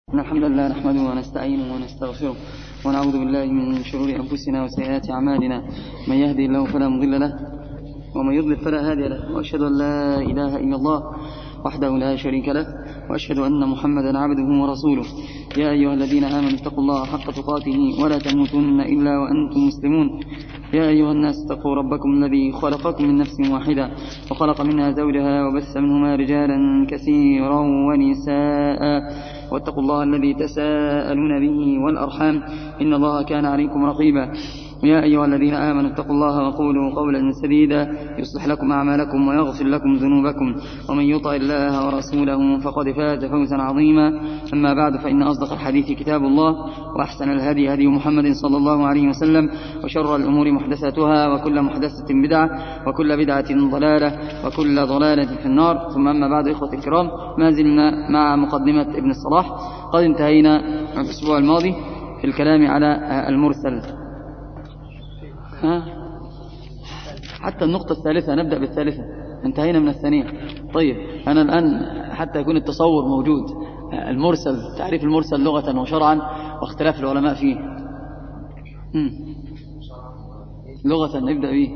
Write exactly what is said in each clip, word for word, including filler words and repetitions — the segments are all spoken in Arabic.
إن الحمد لله نحمده ونستعينه ونستغفره ونعوذ بالله من شرور أنفسنا وسيئات أعمالنا. من يهدي الله فلا مضل له ومن يضلل فلا هادي له، وأشهد أن لا إله إلا الله وحده لا شريك له، وأشهد أن محمدا عبده ورسوله. يا أيها الذين آمنوا اتقوا الله حق تقاته ولا تموتن إلا وأنتم مسلمون. يا أيها الناس اتقوا ربكم الذي خلقكم من نفس واحدة وخلق منها زوجها وبث منهما رجالا كثيرا ونساء، واتقوا الله الذي تساءلون به والأرحام إن الله كان عليكم رقيبا. يا أيها الذين آمنوا اتقوا الله وقولوا قولا سديدا يصلح لكم أعمالكم ويغفر لكم ذنوبكم، ومن يطع الله ورسوله فقد فاز فوزا عظيما. أما بعد، فإن أصدق الحديث كتاب الله، وأحسن الهدي هدي محمد صلى الله عليه وسلم، وشر الأمور محدثاتها، وكل محدثة بدعة، وكل بدعة ضلالة، وكل ضلالة في النار. ثم أما بعد، إخوة الكرام، ما زلنا مع مقدمة ابن الصلاح. قد انتهينا الأسبوع الماضي في الكلام على المرسل. ها؟ حتى النقطة الثالثة، نبدأ بالثالثة، انتهينا من الثانية. طيب، أنا الآن حتى يكون التصور موجود، المرسل، تعريف المرسل لغة وشرعا واختلاف العلماء فيه. هم. لغة نبدأ به.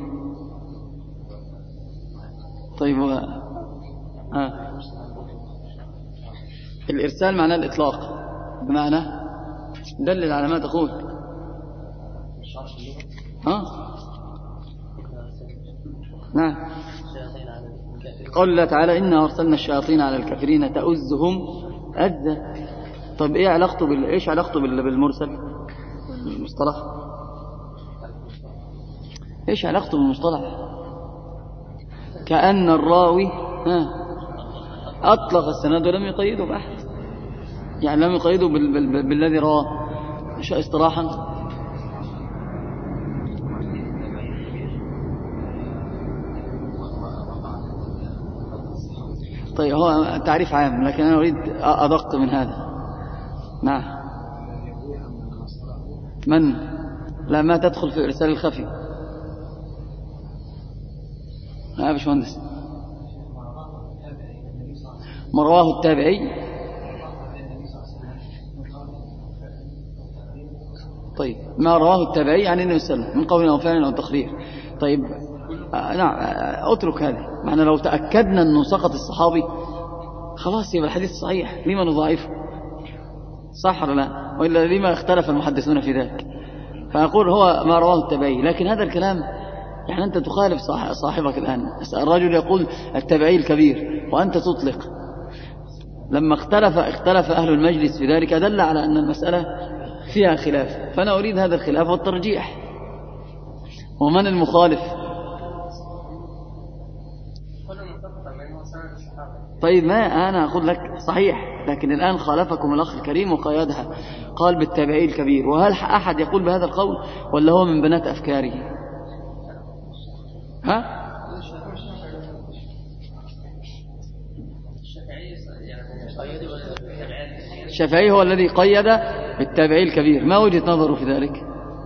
طيب، هو ها. الإرسال معناه الإطلاق، بمعنى دلل على ما تقول. ها؟ نعم. قال الله تعالى: إنا أرسلنا الشياطين على الكافرين تؤزهم أزا. طب إيه علاقته بال... إيش علاقته بال... بالمرسل المصطلح؟ إيش علاقته بالمصطلح؟ كأن الراوي ها أطلق السند ولم يقيده بأحد، يعني لم يقيده بال... بال... بالذي رواه اصطلاحا. طيب، هو تعريف عام، لكن أنا أريد أدق من هذا. نعم. من؟ لا، ما تدخل في إرسال الخفي. لا يا باشمهندس، ما رواه التابعي. طيب، ما رواه التابعي عن النبي صلى الله عليه وسلم من قول أو فعل أو تقرير. طيب، آه نعم، اترك هذا. معنى لو تأكدنا أنه سقط الصحابي خلاص يبقى الحديث صحيح، لما نضاعفه؟ صح ولا لا؟ وإلا لما اختلف المحدثون في ذلك؟ فأقول هو ما رواه التابعي، لكن هذا الكلام يعني أنت تخالف صاحبك الآن. الرجل يقول التابعي الكبير وأنت تطلق. لما اختلف اختلف أهل المجلس في ذلك دل على أن المسألة فيها خلاف، فأنا أريد هذا الخلاف والترجيح. ومن المخالف؟ طيب، ما أنا أقول لك صحيح، لكن الآن خالفكم الأخ الكريم وقيادها، قال بالتابعي الكبير. وهل أحد يقول بهذا القول ولا هو من بنات أفكاره؟ ها؟ الشافعي هو الذي قيد بالتابعي الكبير، ما وجهة نظره في ذلك؟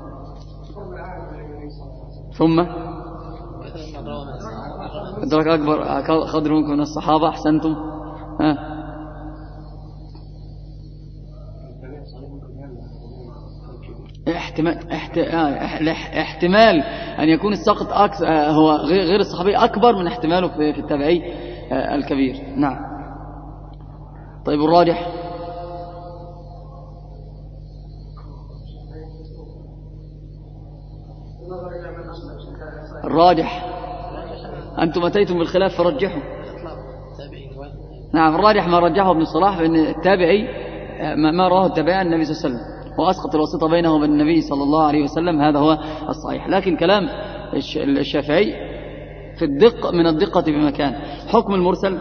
ثم أدرك أكبر قدر منكم من الصحابة. أحسنتم. ها؟ احتمال احتمال أن يكون السقط هو غير الصحابي أكبر من احتماله في التابعي الكبير. نعم. طيب، الراجح؟ الراجح أنتم أتيتم بالخلاف فرجحوا. نعم، الراجح ما رجحه ابن الصلاح، بأن التابعي ما راه التابعي عن النبي صلى الله عليه وسلم وأسقط الواسطة بينه وبين النبي صلى الله عليه وسلم، هذا هو الصحيح. لكن كلام الشافعي في الدقة من الدقة بمكان. حكم المرسل؟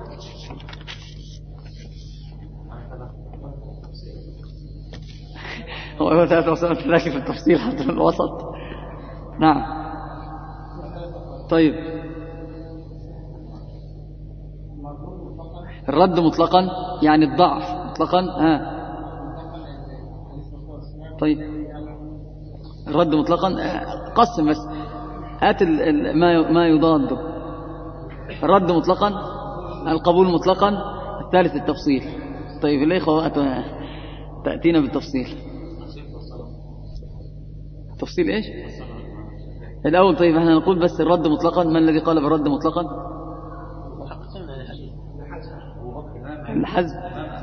هو ثلاثة وسنة لكن في التفصيل حتى في الوسط. نعم. طيب، الرد مطلقا يعني الضعف مطلقا. ها. طيب، الرد مطلقا قسم بس، هات ما ما يضاده. الرد مطلقا، القبول مطلقا، الثالث التفصيل. طيب الإخوة تأتينا بالتفصيل. تفصيل إيش؟ الأول طيب احنا نقول بس الرد مطلقا. من الذي قال بالرد مطلقا؟ الحزب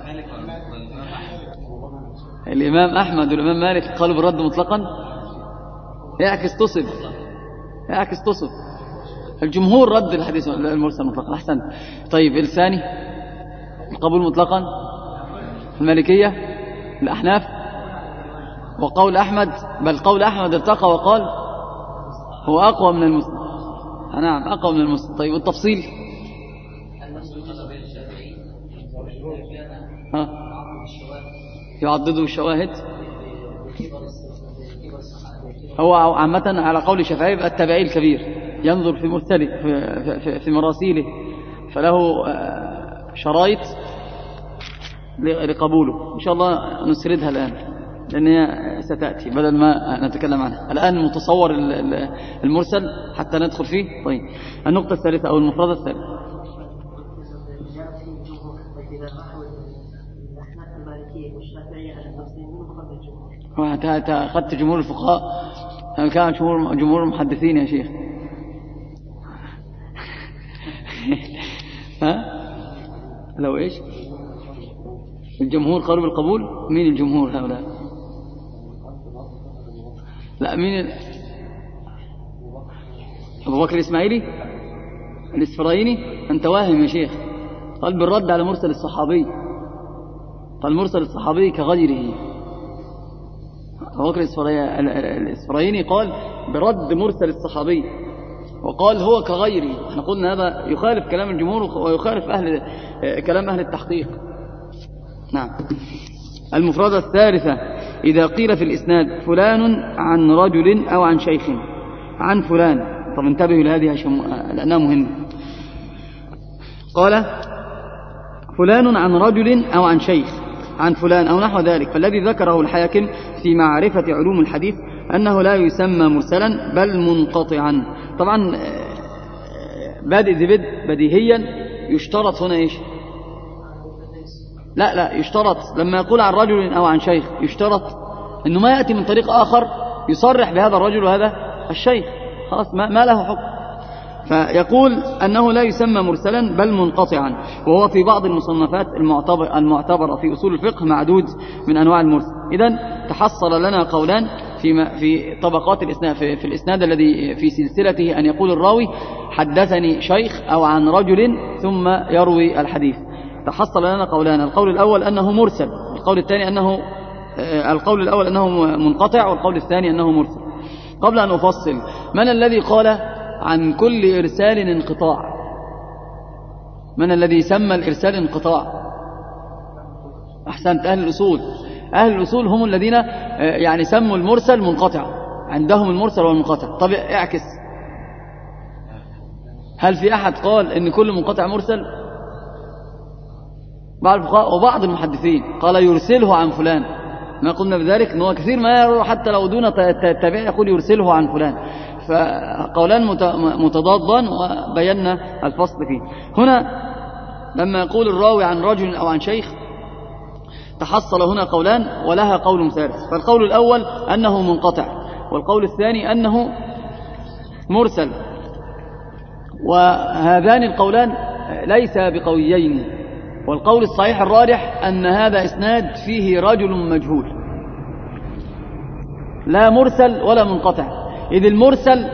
الإمام أحمد والإمام مالك قالوا بالرد مطلقا. يعكس تصب يعكس تصب الجمهور رد الحديث المرسل مطلقا. أحسن. طيب الثاني القبول مطلقا المالكية الأحناف وقول أحمد، بل قول أحمد ارتقى وقال هو أقوى من المسلم. نعم أقوى من المسلم. طيب والتفصيل ها يعضدوا الشواهد. هو عامة على قول الشافعي يبقى التابعي الكبير ينظر في مرسله في, في, في مراسيله فله شرايط لقبوله. إن شاء الله نسردها الآن لأن هي ستأتي بدل ما نتكلم عنها الآن. متصور المرسل حتى ندخل فيه. طيب النقطة الثالثة أو المفردة الثالثة أنت أخذت جمهور الفقهاء كان جمهور جمهور المحدثين يا شيخ. ها لو إيش الجمهور قالوا بالقبول. مين الجمهور هؤلاء؟ لا مين ال... أبو بكر الإسماعيلي الإسفرايني. أنت واهم يا شيخ. قال بالرد على مرسل الصحابي. قال مرسل الصحابي كغيره. أبو بكر الإسفرايني قال برد مرسل الصحابي وقال هو كغيره. احنا قلنا هذا يخالف كلام الجمهور ويخالف أهل كلام أهل التحقيق. نعم. المفردة الثالثة إذا قيل في الإسناد فلان عن رجل أو عن شيخ عن فلان. طب انتبهوا لهذه لأنها مهمة. قال فلان عن رجل أو عن شيخ عن فلان أو نحو ذلك. فالذي ذكره الحاكم في معرفة علوم الحديث أنه لا يسمى مرسلا بل منقطعا. طبعا بادئ ذي بدء بديهيا يشترط هنا إيش؟ لا لا يشترط لما يقول عن رجل أو عن شيخ يشترط أنه ما يأتي من طريق آخر يصرح بهذا الرجل وهذا الشيخ. خلاص ما, ما له حكم. فيقول أنه لا يسمى مرسلا بل منقطعا وهو في بعض المصنفات المعتبر المعتبرة في أصول الفقه معدود من أنواع المرسل. إذن تحصل لنا قولان في في طبقات الإسناد في, في الإسناد الذي في سلسلته أن يقول الراوي حدثني شيخ أو عن رجل ثم يروي الحديث. تحصل لنا قولان. القول الأول أنه مرسل. القول الثاني أنه القول الأول أنه منقطع والقول الثاني أنه مرسل. قبل أن أفصل من الذي قال عن كل إرسال انقطاع؟ من الذي سمى الإرسال انقطاع؟ أحسنت. أهل الأصول. أهل الأصول هم الذين يعني سموا المرسل منقطع. عندهم المرسل والمنقطع. طب اعكس. هل في أحد قال إن كل منقطع مرسل؟ بعض الفقهاء وبعض المحدثين قال يرسله عن فلان. ما قلنا بذلك أنه كثير ما يروى حتى لو دون تابع يقول يرسله عن فلان. فقولان متضادان وبينا الفصل فيه. هنا لما يقول الراوي عن رجل أو عن شيخ تحصل هنا قولان ولها قول ثالث. فالقول الأول أنه منقطع والقول الثاني أنه مرسل. وهذان القولان ليس بقويين. والقول الصحيح الراجح أن هذا إسناد فيه رجل مجهول لا مرسل ولا منقطع. إذ المرسل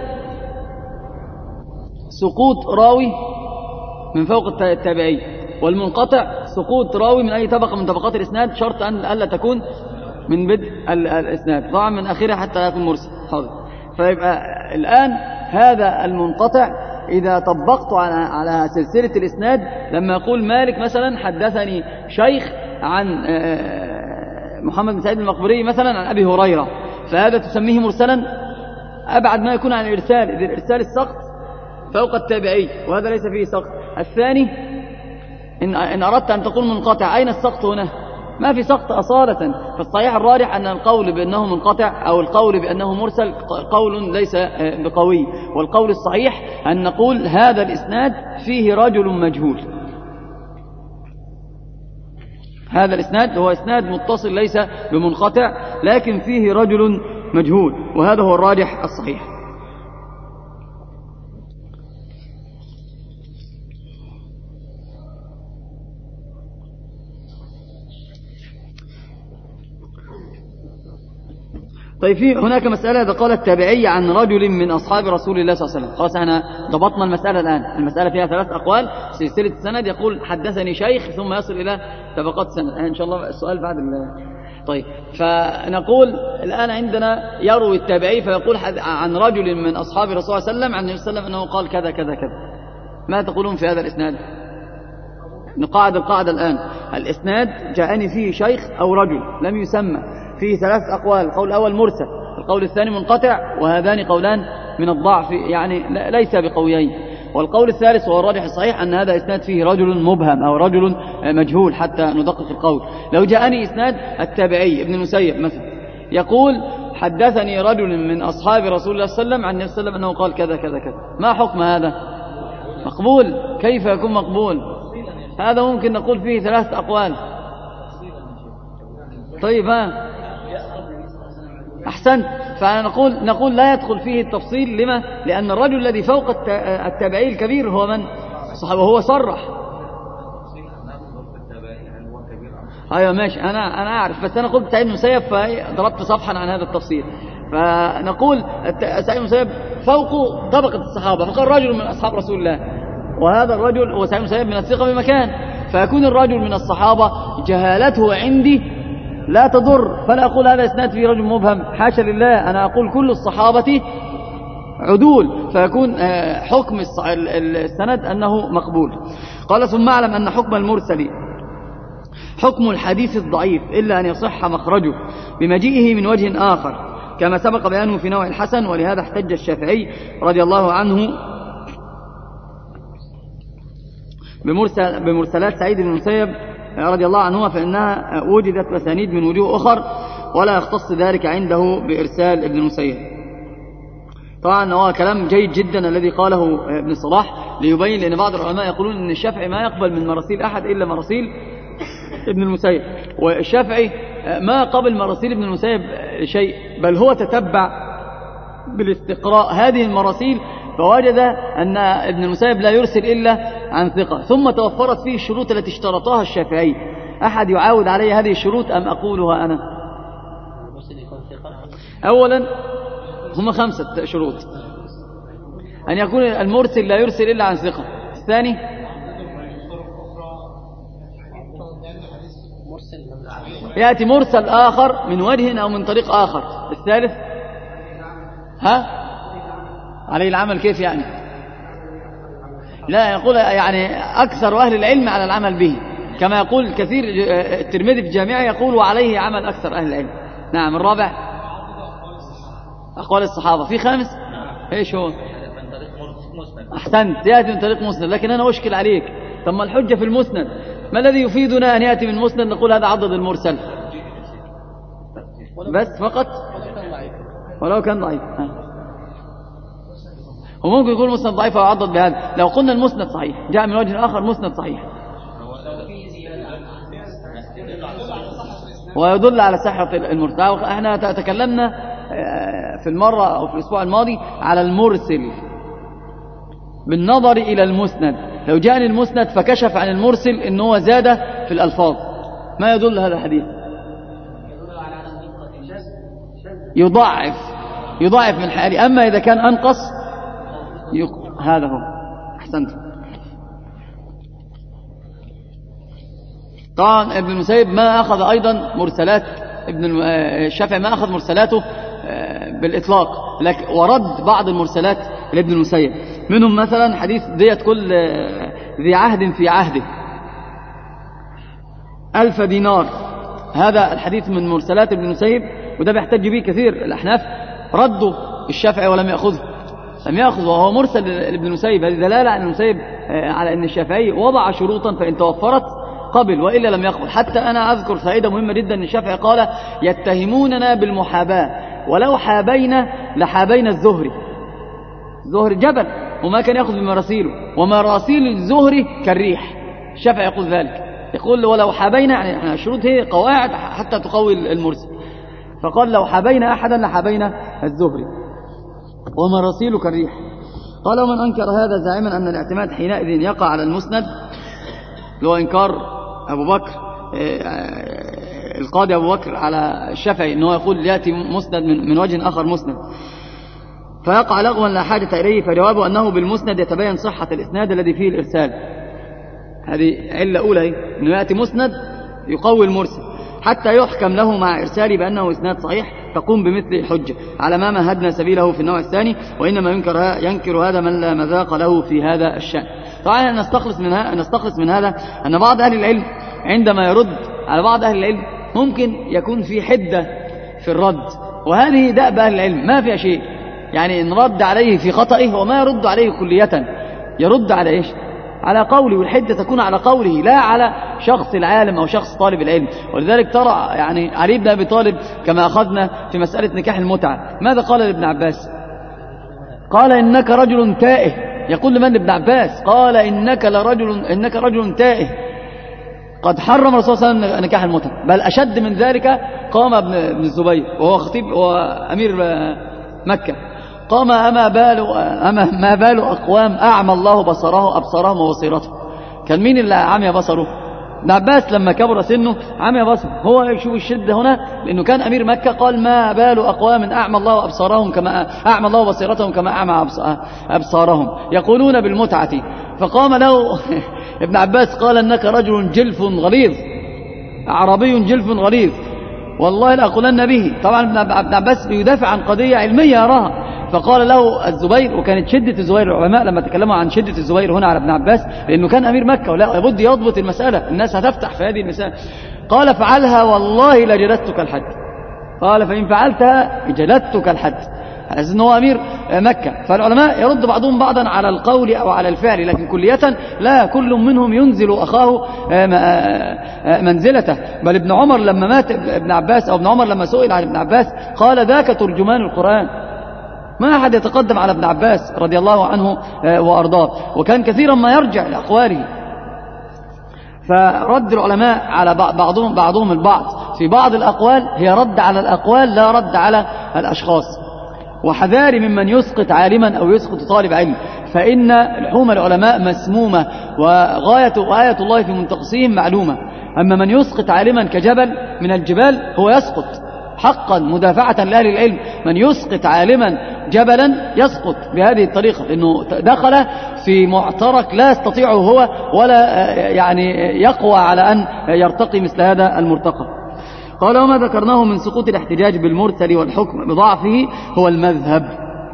سقوط راوي من فوق التابعي والمنقطع سقوط راوي من أي طبقة من طبقات الإسناد شرط أن ألا تكون من بدء الإسناد طبعا من آخرها حتى لا يكون مرسل. حاضر. فيبقى الآن هذا المنقطع إذا طبقت على على سلسلة الإسناد لما يقول مالك مثلا حدثني شيخ عن محمد بن سعيد المقبري مثلا عن أبي هريرة فهذا تسميه مرسلا أبعد ما يكون عن الإرسال. إذ الإرسال السقط فوق التابعي وهذا ليس فيه سقط. الثاني إن, إن أردت أن تقول منقطع أين السقط هنا؟ ما في سقط أصالة. فالصحيح الراجح أن القول بأنه منقطع أو القول بأنه مرسل قول ليس بقوي. والقول الصحيح أن نقول هذا الإسناد فيه رجل مجهول. هذا الإسناد هو إسناد متصل ليس بمنقطع، لكن فيه رجل مجهول، وهذا هو الراجح الصحيح. طيب في هناك مسألة إذا قال التابعي عن رجل من أصحاب رسول الله صلى الله عليه وسلم. خلاص احنا ضبطنا المسألة الآن. المسألة فيها ثلاث أقوال، سلسلة السند يقول حدثني شيخ ثم يصل إلى طبقات السند. إن شاء الله السؤال بعد ال... طيب فنقول الآن عندنا يروي التابعي فيقول عن رجل من أصحاب رسول الله صلى الله عليه وسلم عن النبي صلى الله عليه وسلم أنه قال كذا كذا كذا. ما تقولون في هذا الإسناد؟ نقاعد القاعدة الآن. الإسناد جاءني فيه شيخ أو رجل لم يسمى، فيه ثلاث أقوال. القول الأول مرسل، القول الثاني منقطع، وهذان قولان من الضعف يعني ليس بقويين. والقول الثالث وهو الراجح الصحيح أن هذا إسناد فيه رجل مبهم أو رجل مجهول حتى ندقق القول. لو جاءني إسناد التابعي ابن المسيب مثلا يقول حدثني رجل من أصحاب رسول الله صلى الله عليه وسلم عن النبي صلى الله عليه وسلم أنه قال كذا كذا كذا، ما حكم هذا؟ مقبول. كيف يكون مقبول؟ هذا ممكن نقول فيه ثلاث أقوال. طيب ها أحسنت. فنقول نقول لا يدخل فيه التفصيل. لما؟ لأن الرجل الذي فوق التابعي الكبير هو من؟ صحابه. وهو صرح. أيوة ماشي، أنا أنا أعرف، بس أنا قلت سعيد بن المسيب فضربت صفحا عن هذا التفصيل. فنقول سعيد بن المسيب فوق طبقة الصحابة، فقال رجل من أصحاب رسول الله، وهذا الرجل هو سعيد بن المسيب من الثقة بمكان، فيكون الرجل من الصحابة جهالته عندي لا تضر، فلا أقول هذا إسناد فيه رجل مبهم، حاشا لله. أنا أقول كل الصحابة عدول، فيكون حكم السند أنه مقبول. قال ثم أعلم أن حكم المرسل حكم الحديث الضعيف إلا أن يصح مخرجه بمجيئه من وجه آخر، كما سبق بيانه في نوع الحسن. ولهذا احتج الشافعي رضي الله عنه بمرسل بمرسلات سعيد بن المسيب رضي الله عنه، فإنها وجدت مسانيد من وجوه أخر، ولا يختص ذلك عنده بإرسال ابن المسيب. طبعا هو كلام جيد جدا الذي قاله ابن صلاح ليبين، لأن بعض العلماء يقولون أن الشافعي ما يقبل من مراسيل أحد إلا مراسيل ابن المسيب، والشافعي ما قبل مراسيل ابن المسيب شيء، بل هو تتبع بالاستقراء هذه المراسيل فوجد أن ابن المسيب لا يرسل إلا عن ثقة، ثم توفرت فيه الشروط التي اشترطها الشافعي. أحد يعاود علي هذه الشروط أم أقولها أنا؟ أولا هم خمسة شروط: أن يكون المرسل لا يرسل إلا عن ثقة. الثاني يأتي مرسل آخر من وجه أو من طريق آخر. الثالث ها عليه العمل. كيف يعني؟ لا يقول يعني أكثر أهل العلم على العمل به، كما يقول كثير الترمذي في الجامعة يقول وعليه عمل أكثر أهل العلم. نعم. الرابع أقوال الصحابة. في خامس إيش هو؟ أحسنت، يأتي من طريق مسند. لكن أنا أشكل عليك، طب ما الحجة في المسند؟ ما الذي يفيدنا أن يأتي من مسند نقول هذا عضد المرسل بس فقط ولو كان ضعيف؟ وممكن يكون مسند ضعيف أو عضد بهذا. لو قلنا المسند صحيح جاء من وجه آخر مسند صحيح ويدل على صحة المرسل. احنا تكلمنا في المرة أو في الأسبوع الماضي على المرسل بالنظر إلى المسند. لو جاءني المسند فكشف عن المرسل إنه هو زاد في الألفاظ، ما يدل هذا الحديث؟ يضعف يضعف من حالي. أما إذا كان أنقص يق... هذا هو. أحسنت. طبعا ابن المسيب ما أخذ أيضا مرسلات ابن الشافعي ما أخذ مرسلاته بالإطلاق، لكن ورد بعض المرسلات لابن المسيب. منهم مثلا حديث دية كل ذي عهد في عهده ألف دينار. هذا الحديث من مرسلات ابن المسيب، وده بيحتج به كثير الأحناف. ردوا الشافعي ولم يأخذه، لم يأخذ وهو مرسل لابن المسيب. هذه دلالة عن المسيب على أن الشافعي وضع شروطا فإن توفرت قبل وإلا لم يقبل. حتى أنا أذكر فائدة مهمة جدا أن الشافعي قال يتهموننا بالمحاباة، ولو حابينا لحابينا الزهري. الزهري جبل وما كان يأخذ بمراسيله، ومراسيل الزهري كالريح. الشافعي يقول ذلك. يقول ولو حابينا، يعني احنا الشروط هي قواعد حتى تقوي المرسل، فقال لو حابينا أحدا لحابينا الزهري ومراسيل كالريح. قال ومن أنكر هذا زاعما أن الاعتماد حينئذ يقع على المسند، اللي هو إنكار أبو بكر القاضي أبو بكر على الشافعي أنه يقول يأتي مسند من, من وجه آخر مسند فيقع لغوا لا حاجة إليه، فجوابه أنه بالمسند يتبين صحة الإسناد الذي فيه الإرسال. هذه علة أولى، أنه يأتي مسند يقوي المرسل حتى يحكم له مع إرساله بأنه إسناد صحيح تقوم بمثل الحجة على ما مهدنا سبيله في النوع الثاني، وإنما ينكر, ينكر هذا من لا مذاق له في هذا الشأن. طبعا نستخلص من, نستخلص من هذا أن بعض أهل العلم عندما يرد على بعض أهل العلم ممكن يكون في حدة في الرد، وهذه دأب أهل العلم ما فيها شيء، يعني إن رد عليه في خطئه وما يرد عليه كلية، يرد على إيش؟ على قوله، والحدة تكون على قوله لا على شخص العالم أو شخص طالب العلم. ولذلك ترى يعني علي بن أبي طالب كما أخذنا في مسألة نكاح المتعة ماذا قال لابن عباس؟ قال إنك رجل تائه. يقول لمن؟ ابن عباس. قال إنك لرجل إنك رجل تائه قد حرم الرسول صلى الله عليه وسلم نكاح المتعة. بل أشد من ذلك قام ابن الزبير وهو خطيب وأمير مكة، قام أما بال أما ما بال أقوام أعمى الله بصره أبصارهم وبصيرتهم. كان مين اللي عمي بصره؟ ابن عباس لما كبر سنه عمي بصره. هو يشوف الشدة هنا لأنه كان أمير مكة، قال ما بال أقوام أعمى الله أبصارهم كما أعمى الله بصيرتهم كما أعمى أبصارهم يقولون بالمتعة. فقام له ابن عباس قال إنك رجل جلف غليظ، عربي جلف غليظ، والله لأقولن به. طبعا ابن عباس بيدافع عن قضية علمية يراها. فقال له الزبير، وكانت شدة الزبير، العلماء لما تكلموا عن شدة الزبير هنا على ابن عباس لأنه كان أمير مكة ولا يبد يضبط المسألة، الناس هتفتح في هذه المسألة، قال فعلها والله لجلدتك الحد. قال فإن فعلتها جلدتك الحد، على أن هو أمير مكة. فالعلماء يرد بعضهم بعضا على القول أو على الفعل، لكن كلية لا، كل منهم ينزل أخاه منزلته. بل ابن عمر لما مات ابن عباس، أو ابن عمر لما سئل عن ابن عباس قال ذاك ترجمان القرآن. ما أحد يتقدم على ابن عباس رضي الله عنه وأرضاه، وكان كثيرا ما يرجع لأقواله. فرد العلماء على بعضهم بعضهم البعض في بعض الأقوال هي رد على الأقوال لا رد على الأشخاص. وحذاري ممن يسقط عالما أو يسقط طالب علم، فإن لحوم العلماء مسمومة وغاية وآية الله في منتقصهم معلومة. أما من يسقط عالما كجبل من الجبال هو يسقط حقا مدافعة لأهل العلم. من يسقط عالما جبلا يسقط بهذه الطريقة، لأنه دخل في معترك لا يستطيعه هو ولا يعني يقوى على أن يرتقي مثل هذا المرتقى. قال وما ذكرناه من سقوط الاحتجاج بالمرسل والحكم بضعفه هو المذهب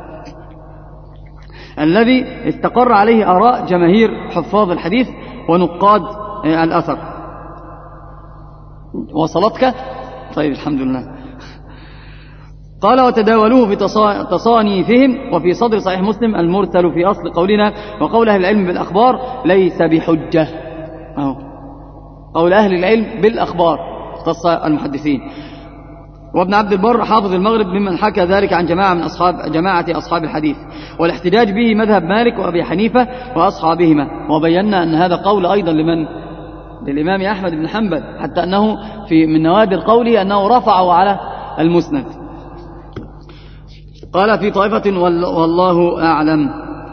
الذي استقر عليه آراء جماهير حفاظ الحديث ونقاد الأثر. وصلتك؟ طيب الحمد لله. قال وتداولوه في تصانيفهم. وفي صدر صحيح مسلم المرسل في أصل قولنا وقول أهل العلم بالأخبار ليس بحجة. أهو قول أهل العلم بالأخبار اختص المحدثين. وابن عبد البر حافظ المغرب ممن حكى ذلك عن جماعة من أصحاب جماعة أصحاب الحديث. والاحتجاج به مذهب مالك وأبي حنيفة وأصحابهما. وبينا أن هذا قول أيضا لمن؟ للإمام أحمد بن حنبل، حتى أنه في من نوادر قوله أنه رفعه على المسند. قال في طائفة والله أعلم.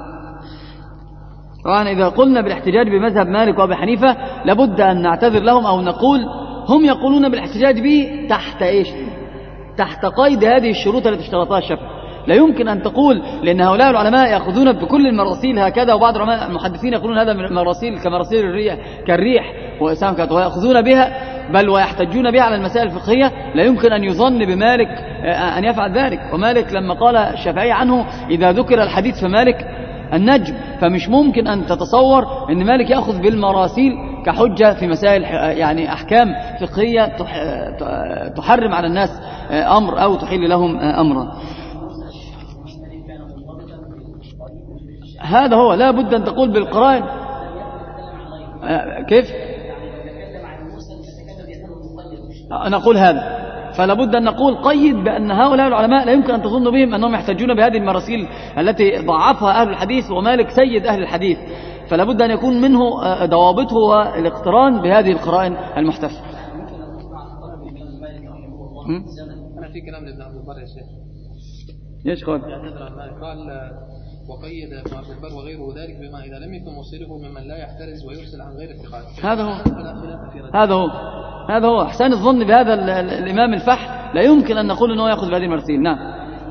طبعا إذا قلنا بالاحتجاج بمذهب مالك وأبي حنيفة لابد أن نعتذر لهم أو نقول هم يقولون بالاحتجاج به تحت إيش؟ تحت قيد هذه الشروط التي اشترطها الشافعي. لا يمكن أن تقول لأن هؤلاء العلماء يأخذون بكل المراسيل هكذا، وبعض العلماء المحدثين يقولون هذا من المراسيل كمراسيل الريح كالريح وسامكة ويأخذون بها بل ويحتجون بها على المسائل الفقهية. لا يمكن أن يظن بمالك أن يفعل ذلك. ومالك لما قال الشافعي عنه إذا ذكر الحديث فمالك النجم، فمش ممكن أن تتصور أن مالك يأخذ بالمراسيل كحجة في مسائل يعني أحكام فقهية تحرم على الناس أمر أو تحل لهم أمرا. هذا هو لا بد أن تقول بالقرائن. كيف نقول هذا؟ فلا بد أن نقول قيد بأن هؤلاء العلماء لا يمكن أن تظن بهم أنهم يحتجون بهذه المراسيل التي ضعفها أهل الحديث، ومالك سيد أهل الحديث. فلا بد أن يكون منه ضوابطه والاقتران بهذه القرائن المحتفة. أنا في كلام لابن عبد البر يا شيخ. ايش قال؟ قال وقيد ابن عبد البر وغيره ذلك بما إذا لم يكن مصيره ممن لا يحترز ويرسل عن غير الثقات. هذا هو هذا هو هذا هو احسان الظن بهذا الإمام الفحل، لا يمكن أن نقول أنه يأخذ بهذه المرسيل. نعم.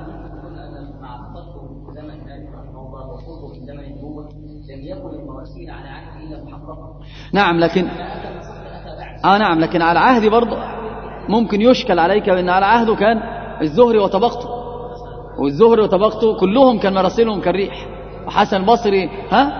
نعم لكن آه نعم لكن على عهدي برضه ممكن يشكل عليك بأن على عهده كان الزهري وطبقته، والزهري وطبقته كلهم كان مراسلهم كالريح، وحسن البصري ها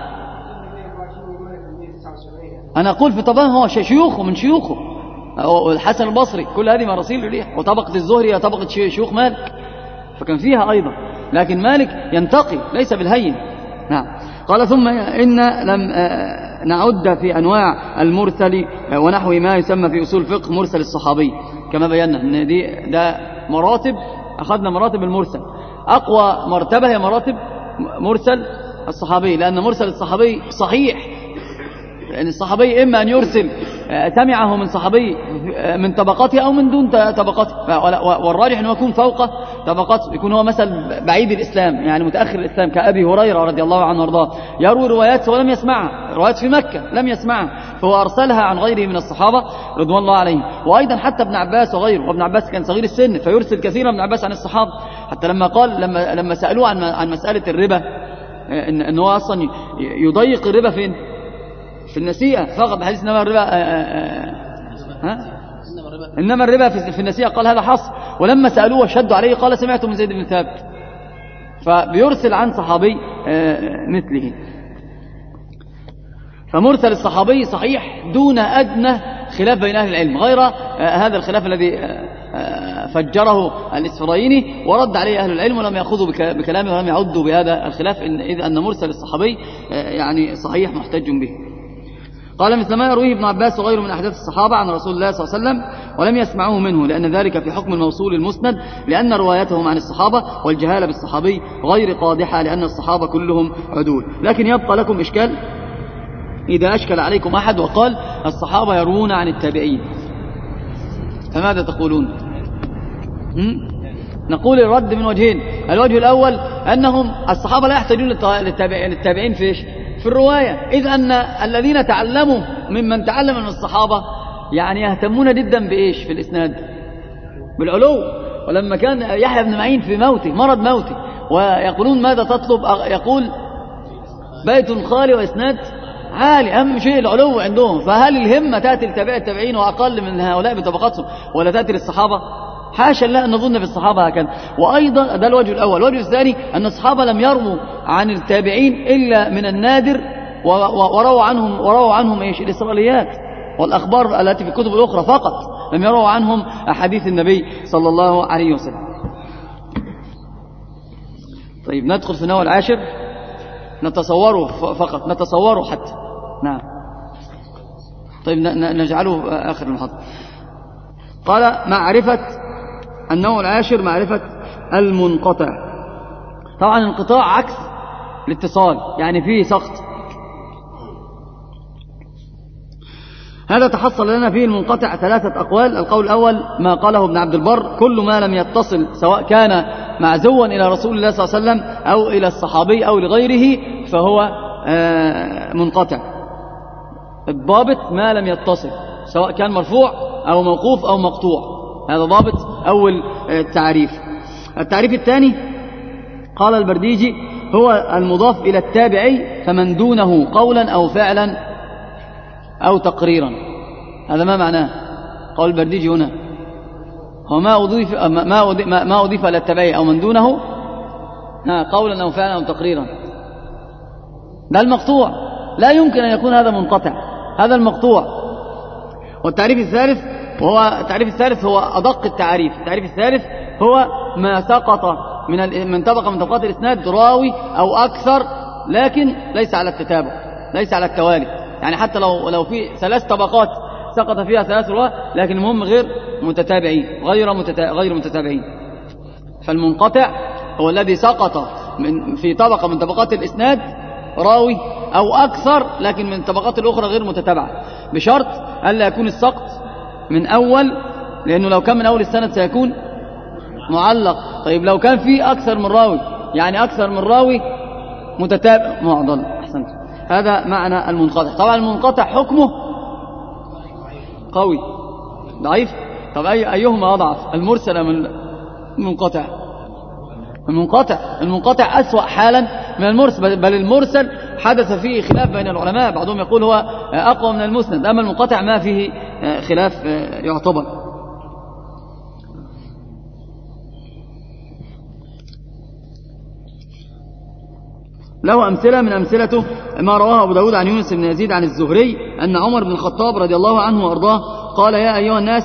أنا أقول في طبقه هو شيوخه من شيوخه، والحسن البصري كل هذه مراسيل الريح، وطبقة الزهري طبقة شيوخ مالك فكان فيها أيضا، لكن مالك ينتقي ليس بالهين. نعم. قال ثم إن لم نعد في أنواع المرسل ونحو ما يسمى في أصول الفقه مرسل الصحابي، كما بينا أن دي ده مراتب، أخذنا مراتب المرسل، أقوى مرتبة هي مراتب مرسل الصحابي، لأن مرسل الصحابي صحيح، لأن الصحابي إما أن يرسل سمعه من صحابي من طبقاته أو من دون طبقاته، والراجح أنه يكون فوق طبقاته، يكون هو مثل بعيد الإسلام يعني متأخر الإسلام كأبي هريرة رضي الله عنه وارضاه، يروي روايات ولم يسمعها، روايات في مكة لم يسمعها، فهو أرسلها عن غيره من الصحابة رضوان الله عليهم. وأيضا حتى ابن عباس وغيره، وابن عباس كان صغير السن فيرسل كثيرا ابن عباس عن الصحابة، حتى لما قال لما لما سألوه عن عن مسألة الربا إن إن هو أصلا يضيق الربا فين؟ في النسيئة فقط، بحديث إنما الربا آآ آآ ها؟ إنما الربا في النسيئة، قال هذا حصر، ولما سألوه وشدوا عليه قال سمعت من زيد بن ثابت، فبيرسل عن صحابي مثله. فمرسل الصحابي صحيح دون أدنى خلاف بين أهل العلم، غير هذا الخلاف الذي فجره الإسفرايني ورد عليه أهل العلم ولم يأخذوا بكلامه ولم يعدوا بهذا الخلاف، إذ أن مرسل الصحابي يعني صحيح محتج به. قال مثل ما يرويه ابن عباس وغيره من أحاديث الصحابة عن رسول الله صلى الله عليه وسلم ولم يسمعوه منه، لأن ذلك في حكم الموصول المسند، لأن روايتهم عن الصحابة والجهالة بالصحابي غير قادحة، لأن الصحابة كلهم عدول. لكن يبقى لكم إشكال إذا أشكل عليكم أحد وقال الصحابة يروون عن التابعين، فماذا تقولون؟ نقول الرد من وجهين. الوجه الأول أنهم الصحابة لا يحتاجون للتابعين في إيش؟ في الرواية، إذ أن الذين تعلموا ممن تعلم من الصحابة يعني يهتمون جدا بإيش في الإسناد؟ بالعلو. ولما كان يحيى بن معين في موته مرض موته ويقولون ماذا تطلب، يقول بيت خالي وإسناد عالي، أهم شيء العلو عندهم. فهل الهمة تأتي لتابع التابعين وأقل من هؤلاء بطبقاتهم ولا تأتي للصحابة؟ حاشا لا أن نظن بالصحابة هكذا. وأيضا ده الوجه الأول. الوجه الثاني أن الصحابة لم يرموا عن التابعين إلا من النادر، ورووا عنهم ورووا عنهم إيش؟ الإسرائيليات والأخبار التي في الكتب الأخرى فقط، لم يروا عنهم أحاديث النبي صلى الله عليه وسلم. طيب ندخل في النوع العاشر، نتصوره فقط، نتصوره حتى. نعم. طيب نجعله آخر المحاضرة. قال معرفة النوع العاشر معرفة المنقطع. طبعا الانقطاع عكس الاتصال، يعني فيه سقط. هذا تحصل لنا فيه المنقطع ثلاثة أقوال. القول الأول ما قاله ابن عبد البر: كل ما لم يتصل سواء كان معزوا إلى رسول الله صلى الله عليه وسلم أو إلى الصحابي أو لغيره فهو منقطع. الضابط ما لم يتصل سواء كان مرفوع أو موقوف أو مقطوع، هذا ضابط أول تعريف. التعريف الثاني قال البرديجي: هو المضاف إلى التابعي فمن دونه قولا أو فعلا أو تقريرا. هذا ما معناه قول البرديجي هنا؟ هو ما أضيف ما أضيف ما أضيف إلى التابعي أو من دونه قولا أو فعلا أو تقريرا. ده المقطوع، لا يمكن أن يكون هذا منقطع، هذا المقطوع. والتعريف الثالث وهو التعريف الثالث هو أدق التعريف. التعريف الثالث هو ما سقط من من طبقة من طبقات الإسناد راوي أو أكثر، لكن ليس على التتابع، ليس على التوالي. يعني حتى لو لو في ثلاث طبقات سقط فيها ثلاث رواة، لكن هم غير متتابعين، غير متتا... غير متتابعين. فالمنقطع هو الذي سقط من في طبقة من طبقات الإسناد راوي أو أكثر لكن من الطبقات الأخرى غير متتابعة، بشرط ألا يكون السقط من أول، لأنه لو كان من أول السند سيكون معلق. طيب لو كان فيه أكثر من راوي، يعني أكثر من راوي متتابع معضل. أحسنت. هذا معنى المنقطع. طبعا المنقطع حكمه قوي ضعيف. طب أي أيهما أضعف، المرسل من المنقطع؟ المنقطع. المنقطع أسوأ حالا من المرسل، بل المرسل حدث فيه خلاف بين العلماء، بعضهم يقول هو أقوى من المسند، أما المنقطع ما فيه خلاف يعتبر. له أمثلة، من أمثلته ما رواه أبو داود عن يونس بن يزيد عن الزهري أن عمر بن الخطاب رضي الله عنه وأرضاه قال: يا أيها الناس،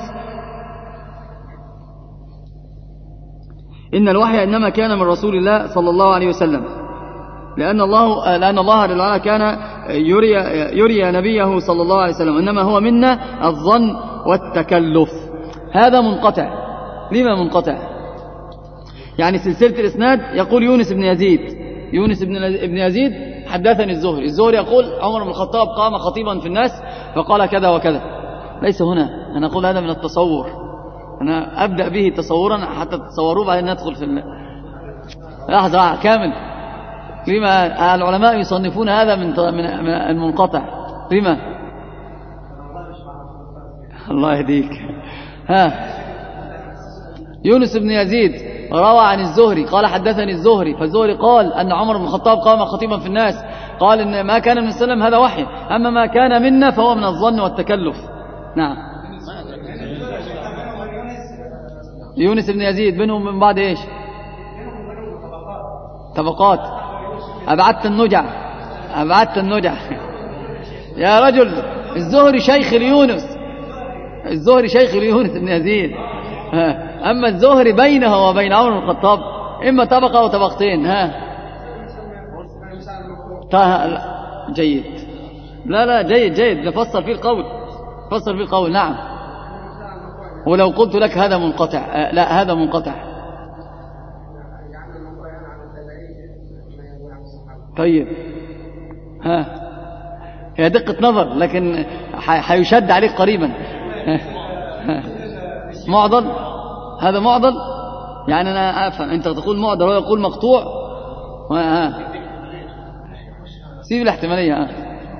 إن الوحي إنما كان من رسول الله صلى الله عليه وسلم، لأن الله لأن الله تعالى كان يري يري نبيه صلى الله عليه وسلم، إنما هو منا الظن والتكلف. هذا منقطع. لما منقطع؟ يعني سلسلة الإسناد يقول يونس بن يزيد يونس بن يزيد حدثني الزهري، الزهري يقول عمر بن الخطاب قام خطيبا في الناس فقال كذا وكذا. ليس هنا. أنا أقول هذا من التصور، أنا أبدأ به تصورا حتى تتصوروه بعدين ندخل في ال... لحظة كامل. لما العلماء يصنفون هذا من من المنقطع؟ لما؟ الله يهديك. ها، يونس بن يزيد روى عن الزهري قال حدثني الزهري، فالزهري قال أن عمر بن الخطاب قام خطيبا في الناس، قال إن ما كان من السلام هذا وحي، أما ما كان منا فهو من الظن والتكلف. نعم. يونس بن يزيد بينهم من بعد إيش؟ طبقات. أبعدت النجع أبعدت النجع يا رجل. الزهري شيخ ليونس الزهري شيخ ليونس بن يزيد، أما الزهري بينه وبين عمر بن الخطاب إما طبقة أو طبقتين. ها لا. جيد. لا لا جيد جيد نفصل فيه القول فصل فيه القول. نعم. ولو قلت لك هذا منقطع، لا هذا منقطع. طيب ها، هي دقة نظر لكن حيشد عليك قريبا. معضل. هذا معضل، يعني أنا أفهم أنت تقول معضل وهو يقول مقطوع. ها سيب الاحتمالية. ها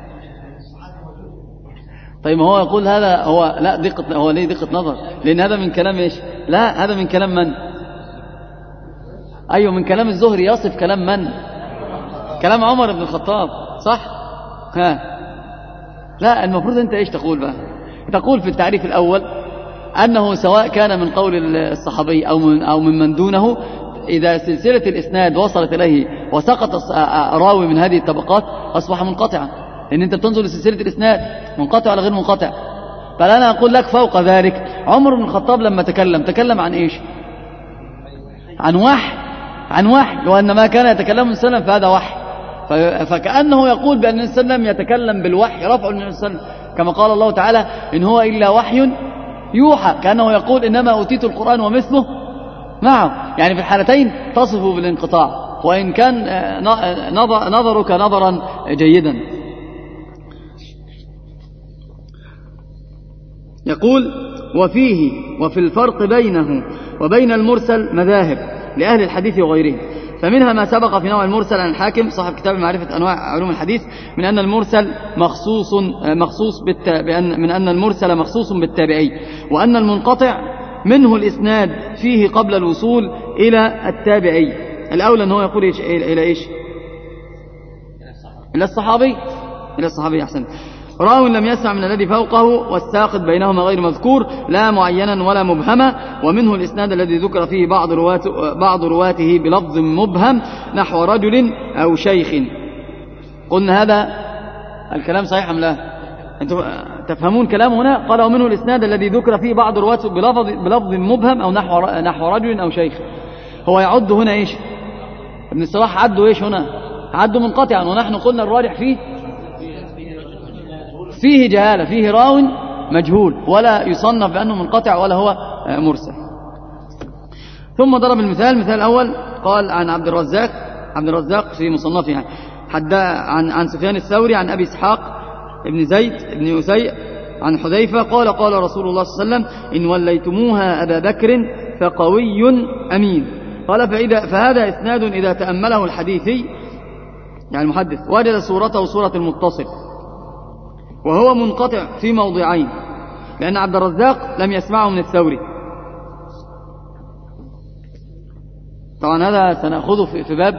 طيب ما هو يقول هذا هو لا دقة، هو ليه دقة نظر؟ لأن هذا من كلام إيش؟ لا هذا من كلام من؟ أيوه من كلام الزهري. يصف كلام من؟ كلام عمر بن الخطاب، صح؟ ها لا المفروض أنت إيش تقول بقى؟ تقول في التعريف الأول أنه سواء كان من قول الصحابي أو من أو من من دونه، إذا سلسلة الإسناد وصلت إليه وسقط راوي من هذه الطبقات أصبح منقطعا، لأن أنت بتنظر لسلسلة الإسناد منقطع ولا غير منقطع. فأنا أقول لك فوق ذلك، عمر بن الخطاب لما تكلم تكلم عن إيش؟ عن وحي عن وحي وأن ما كان يتكلم النبي صلى الله عليه وسلم فهذا وحي. فكأنه يقول بأن النبي صلى الله عليه وسلم يتكلم بالوحي رفع النبي صلى الله عليه وسلم، كما قال الله تعالى إن هو إلا وحي يوحى، كأنه يقول إنما أوتيت القرآن ومثله معه. يعني في الحالتين تصفه بالانقطاع، وإن كان نظرك نظرا جيدا. يقول وفيه وفي الفرق بينه وبين المرسل مذاهب لأهل الحديث وغيرهم، فمنها ما سبق في نوع المرسل عن الحاكم صاحب كتاب معرفة أنواع علوم الحديث من أن المرسل مخصوص مخصوص بأن من أن المرسل مخصوص بالتابعي، وأن المنقطع منه الإسناد فيه قبل الوصول إلى التابعي. الأولى أنه يقول إيش؟ إلى إيش؟ إلى الصحابي إلى الصحابي أحسن. راو لم يسمع من الذي فوقه، والساقط بينهما غير مذكور لا معينا ولا مبهما، ومنه الإسناد الذي ذكر فيه بعض رواته, بعض رواته بلفظ مبهم نحو رجل أو شيخ. قلنا هذا الكلام صحيح أم لا؟ أنتم تفهمون كلام هنا؟ قال ومنه الإسناد الذي ذكر فيه بعض رواته بلفظ, بلفظ مبهم أو نحو, نحو رجل أو شيخ. هو يعد هنا إيش؟ ابن الصلاح عده إيش هنا؟ عده منقطعا، ونحن قلنا الراجح فيه فيه جهالة، فيه راو مجهول ولا يصنف بأنه منقطع ولا هو مرسل. ثم ضرب المثال. المثال الأول قال عن عبد الرزاق عبد الرزاق في مصنفه يعني حد عن عن سفيان الثوري عن أبي إسحاق ابن زيد ابن يسيء عن حذيفة قال قال رسول الله صلى الله عليه وسلم إن وليتموها أبا بكر فقوي أمين. قال فإذا فهذا إسناد إذا تأمله الحديثي يعني المحدث وجد صورته صورة المتصل، وهو منقطع في موضعين، لأن عبد الرزاق لم يسمعه من الثوري. طبعا هذا سنأخذه في باب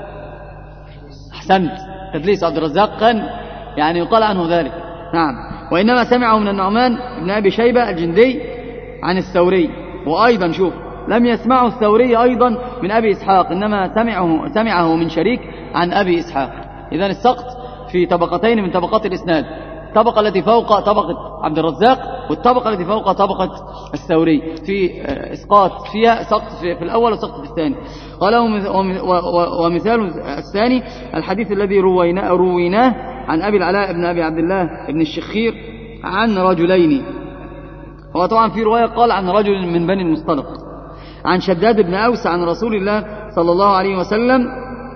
أحسنت تدليس عبد الرزاق، كان يعني يقال عنه ذلك. نعم. وإنما سمعه من النعمان بن أبي شيبة الجندي عن الثوري، وأيضا شوف لم يسمعه الثوري أيضا من أبي إسحاق، إنما سمعه, سمعه من شريك عن أبي إسحاق. إذن السقط في طبقتين من طبقات الإسناد، الطبقة التي فوق طبقة عبد الرزاق والطبقة التي فوق طبقة الثوري، في إسقاط فيها سقط في الأول وسقط في الثاني. قال ومثال الثاني الحديث الذي رويناه, رويناه عن أبي العلاء بن أبي عبد الله بن الشخير عن رجلين. هو طبعا في رواية قال عن رجل من بني المصطلق عن شداد بن أوس عن رسول الله صلى الله عليه وسلم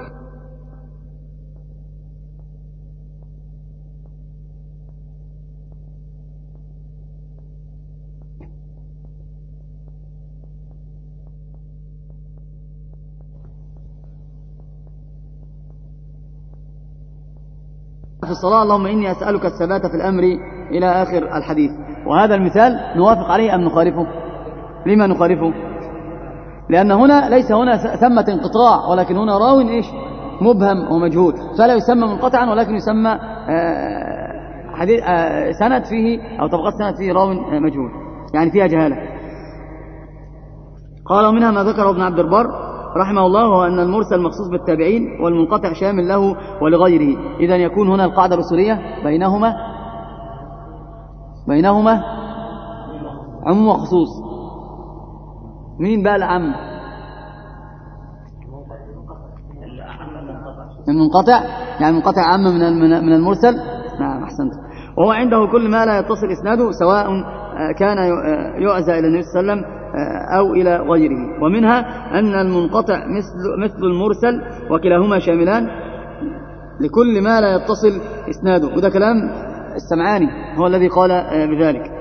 في الصلاة اللهم إني أسألك الثبات في الأمر إلى آخر الحديث. وهذا المثال نوافق عليه أم نخالفه؟ لما نخالفه؟ لأن هنا ليس هنا ثمة انقطاع، ولكن هنا راو إيش مبهم ومجهول، فلا يسمى منقطعا ولكن يسمى حديث سند فيه أو طبقات سند فيه راو مجهول، يعني فيها جهالة. قال ومنها ما ذكره ابن عبد البر رحمه الله هو أن المرسل مخصوص بالتابعين والمنقطع شامل له ولغيره. إذن يكون هنا القاعدة الأصولية بينهما بينهما عموم وخصوص. مين بقى العم؟ المنقطع، يعني المنقطع عام من من المرسل. نعم أحسنت. وهو عنده كل ما لا يتصل إسناده سواء كان يؤذى إلى النبي صلى الله عليه وسلم أو إلى غيره. ومنها أن المنقطع مثل مثل المرسل وكلاهما شاملان لكل ما لا يتصل إسناده، وده كلام السمعاني هو الذي قال بذلك.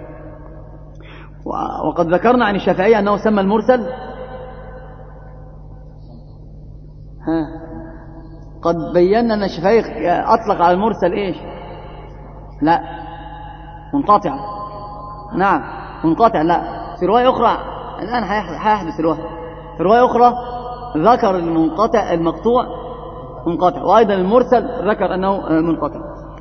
وقد ذكرنا عن الشافعية أنه سمى المرسل ها قد بينا أن الشافعي أطلق على المرسل إيش؟ لا منقطع. نعم منقطع. لا في رواية أخرى الآن هيحدث الوهم، في رواية أخرى ذكر المنقطع المقطوع منقطع، وأيضا المرسل ذكر أنه منقطع.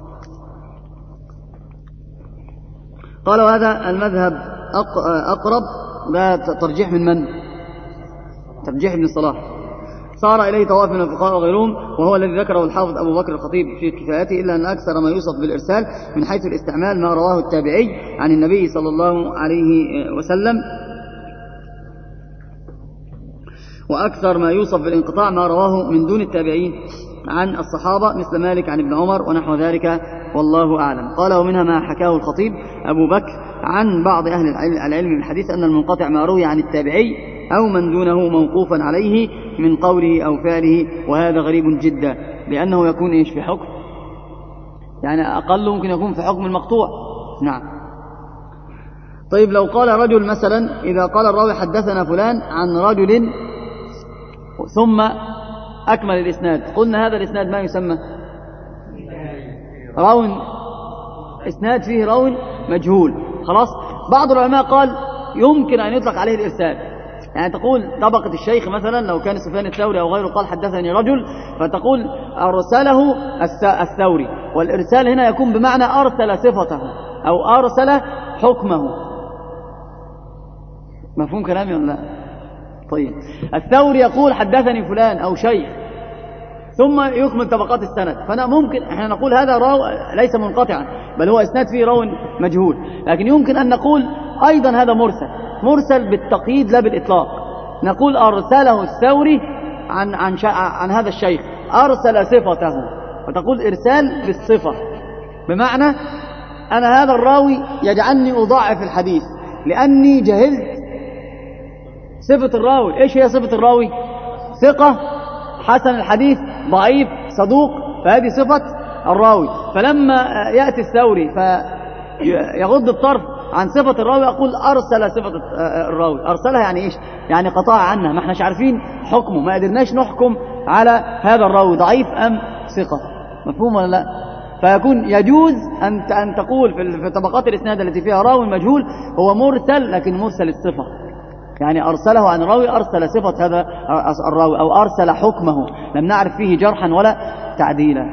قال وهذا المذهب أقرب، ده ترجيح من من؟ ترجيح ابن الصلاح، صار إليه طواف من الفقهاء وغيرهم، وهو الذي ذكره الحافظ أبو بكر الخطيب في كفايته، إلا أن أكثر ما يوصف بالإرسال من حيث الاستعمال ما رواه التابعي عن النبي صلى الله عليه وسلم، وأكثر ما يوصف بالانقطاع ما رواه من دون التابعين عن الصحابة مثل مالك عن ابن عمر ونحو ذلك، والله أعلم. قال ومنها ما حكاه الخطيب أبو بكر عن بعض أهل العلم بالحديث أن المنقطع ما روي عن التابعي أو من دونه موقوفا عليه من قوله أو فعله، وهذا غريب جدا لأنه يكون إيش في حكم، يعني أقل ممكن يكون في حكم المقطوع. نعم. طيب لو قال رجل مثلا، إذا قال الراوي حدثنا فلان عن رجل ثم أكمل الإسناد، قلنا هذا الإسناد ما يسمى راو، إسناد فيه راو مجهول. خلاص. بعض العلماء قال يمكن أن يطلق عليه الإرسال، يعني تقول طبقة الشيخ مثلا لو كان سفيان الثوري أو غيره قال حدثني رجل، فتقول أرسله الثوري، والإرسال هنا يكون بمعنى أرسل صفته أو أرسل حكمه. مفهوم كلامي ولا لا؟ طيب الثوري يقول حدثني فلان أو شيخ ثم يكمل طبقات السند، فأنا ممكن احنا نقول هذا راو ليس منقطعا بل هو إسناد فيه راو مجهول، لكن يمكن أن نقول أيضا هذا مرسل، مرسل بالتقييد لا بالإطلاق. نقول أرسله الثوري عن, عن, عن هذا الشيخ، أرسل صفته، وتقول إرسال بالصفة، بمعنى أنا هذا الراوي يجعلني أضاعف الحديث لأني جهلت صفة الراوي. إيش هي صفة الراوي؟ ثقة، حسن الحديث، ضعيف، صدوق، فهذه صفة الراوي. فلما يأتي الثوري فيغض الطرف عن صفة الراوي أقول أرسل صفة الراوي. أرسلها يعني إيش؟ يعني قطع عنها، ما احناش عارفين حكمه، ما قدرناش نحكم على هذا الراوي ضعيف أم ثقة. مفهوم ولا لا؟ فيكون يجوز أن أن تقول في طبقات الإسناد التي فيها راوي مجهول هو مرسل، لكن مرسل الصفة، يعني أرسله عن راوي، أرسل صفة هذا الراوي، أو أرسل حكمه، لم نعرف فيه جرحا ولا تعديلا.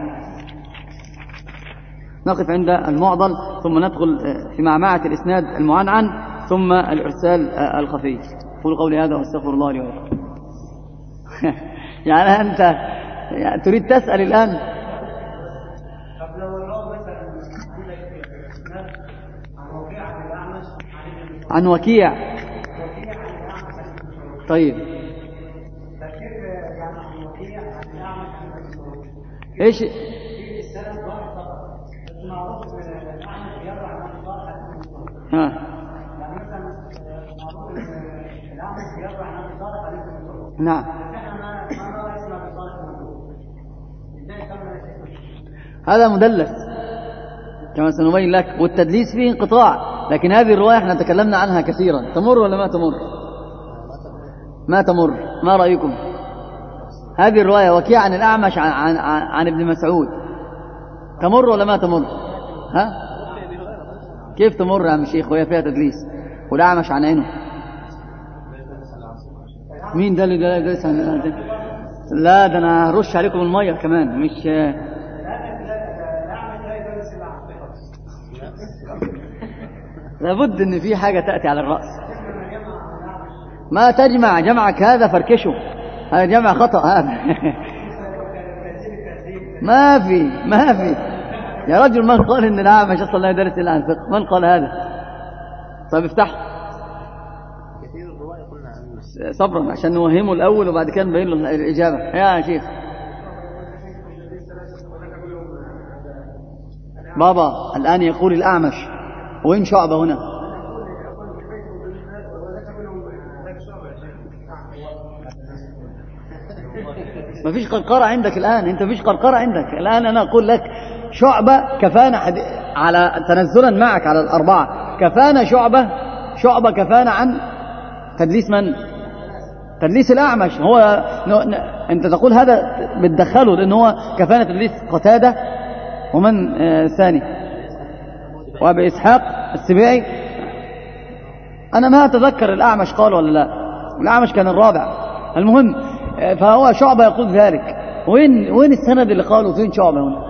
نقف عند المعضل ثم ندخل في معمعة الإسناد المعنعن ثم الإرسال الخفي. قولوا قولي هذا واستغفر الله لي ولكم. يعني أنت يعني تريد تسأل الآن؟ عن وكيع. طيب ايش ها نعم هذا مدلس كما سنبين لك، والتدليس فيه انقطاع، لكن هذه الرواية احنا تكلمنا عنها كثيرا. تمر ولا ما تمر؟ ما تمر. ما رأيكم؟ هذه الرواية وكيع عن الأعمش عن, عن, عن, عن ابن مسعود تمر ولا ما تمر؟ ها؟ كيف تمر يا عم شيخ وهي فيها تدليس والأعمش عن عينه؟ مين ده اللي جالس عن الأعمش؟ لا ده أنا هرش عليكم المية كمان، مش لابد ان في حاجة تأتي على الرأس. ما تجمع جمعك هذا فركشه، هذا جمع خطأ هذا. ما في ما في يا رجل، من قال ان الأعمش اصلا لا يدرس الا عن فقه؟ من قال هذا؟ طيب افتح صبرا عشان نوهمه الاول وبعد كده نبين له الاجابه. يا شيخ بابا الان يقول الأعمش، وين شعبة هنا؟ ما فيش قرقرة عندك الآن، أنت فيش قرقرة عندك الآن. أنا أقول لك شعبة كفانا حد... على تنزلا معك على الأربعة، كفانا شعبة شعبة كفانا عن تدليس من؟ تدليس الأعمش. هو ن... أنت تقول هذا بتدخله لأنه هو كفانا تدليس قتادة ومن آه ثاني وأبي إسحاق السبيعي. أنا ما أتذكر الأعمش قال ولا لا، الأعمش كان الرابع. المهم فهو شعبة يقول ذلك. وين وين السند اللي قالوا فين شعبة هنا؟